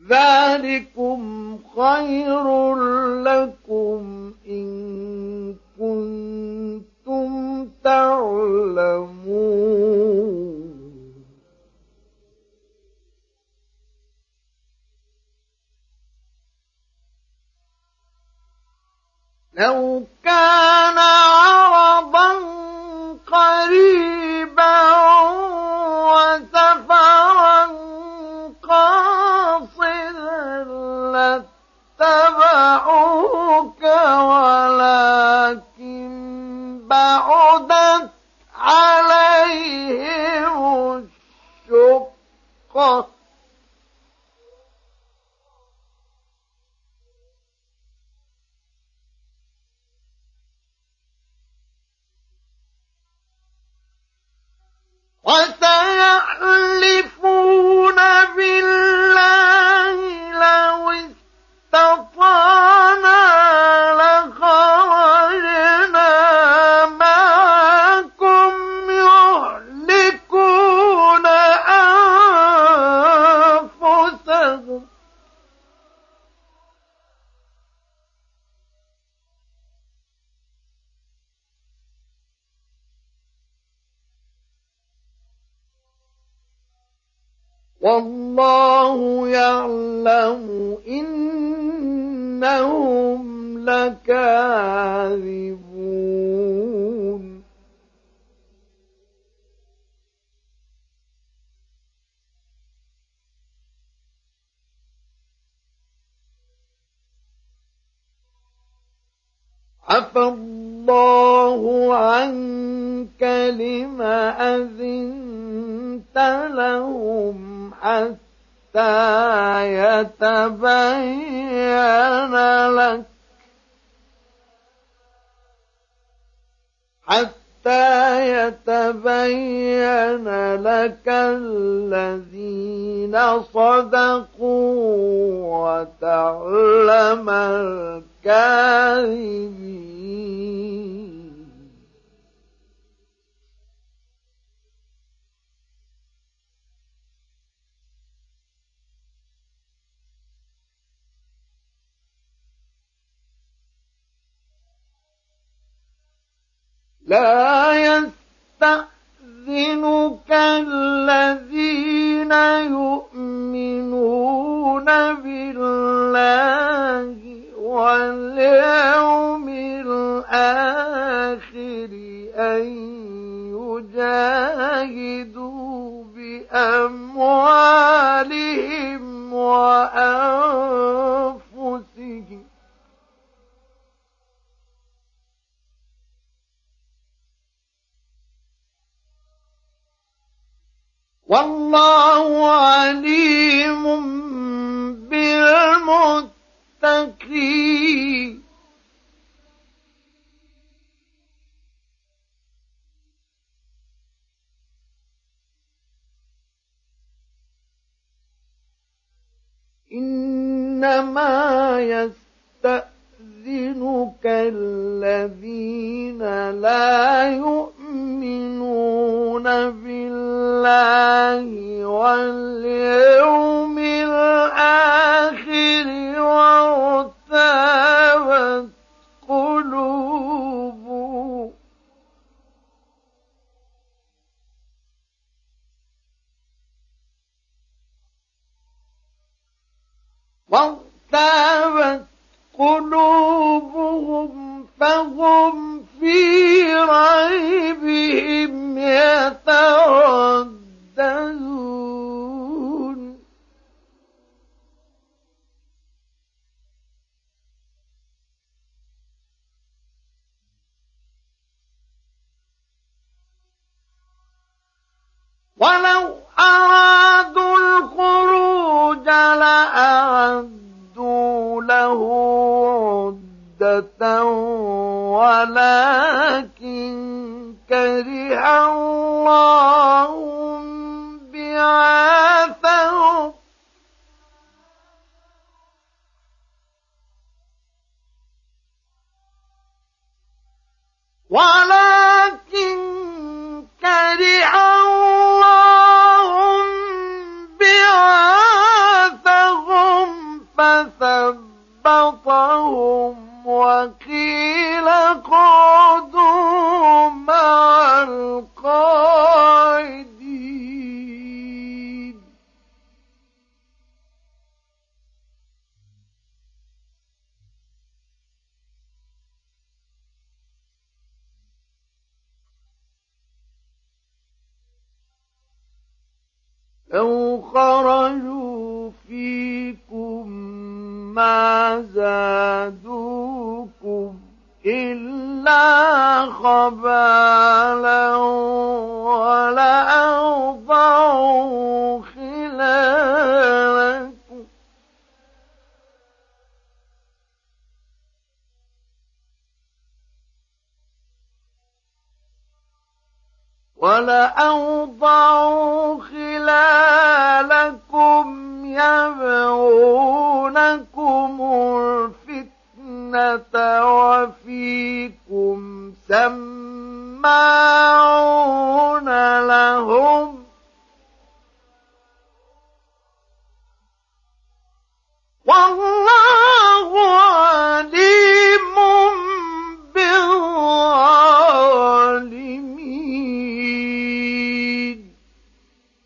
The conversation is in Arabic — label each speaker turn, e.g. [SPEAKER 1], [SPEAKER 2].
[SPEAKER 1] ذلكم خير لكم إن كنتم تعلمون لو كان عرضا قريبا وسفرا قاصدا لاتبعوك ولكن بعدت عليهم الشقة وسيحلفون بالله لو استطعنا لخرجنا معكم يهلكون أنفسهم والله يعلم إنهم لكاذبون عفى الله عنك لم أذنت لهم حتى يتبين لك الذين صدقوا وتعلم الكاذبين لا يستأذنك الذين يؤمنون بالله واليوم الآخر أن يجاهدوا بأموالهم وأنفسهم والله عليم بالمتقين إنما يستأذنك الذين لا يؤمنون بالله واليوم الآخر وارتابت قلوبهم فهم في ريبهم يترددون ولو أرادوا الخروج لأعدوا له عدة ولكن كره الله بعاثهم بعاثهم أو خرجوا فيكم ما زادوكم إلا خبالا ولأوضعوا خلالكم يبغونكم الفتنة وفيكم سماعون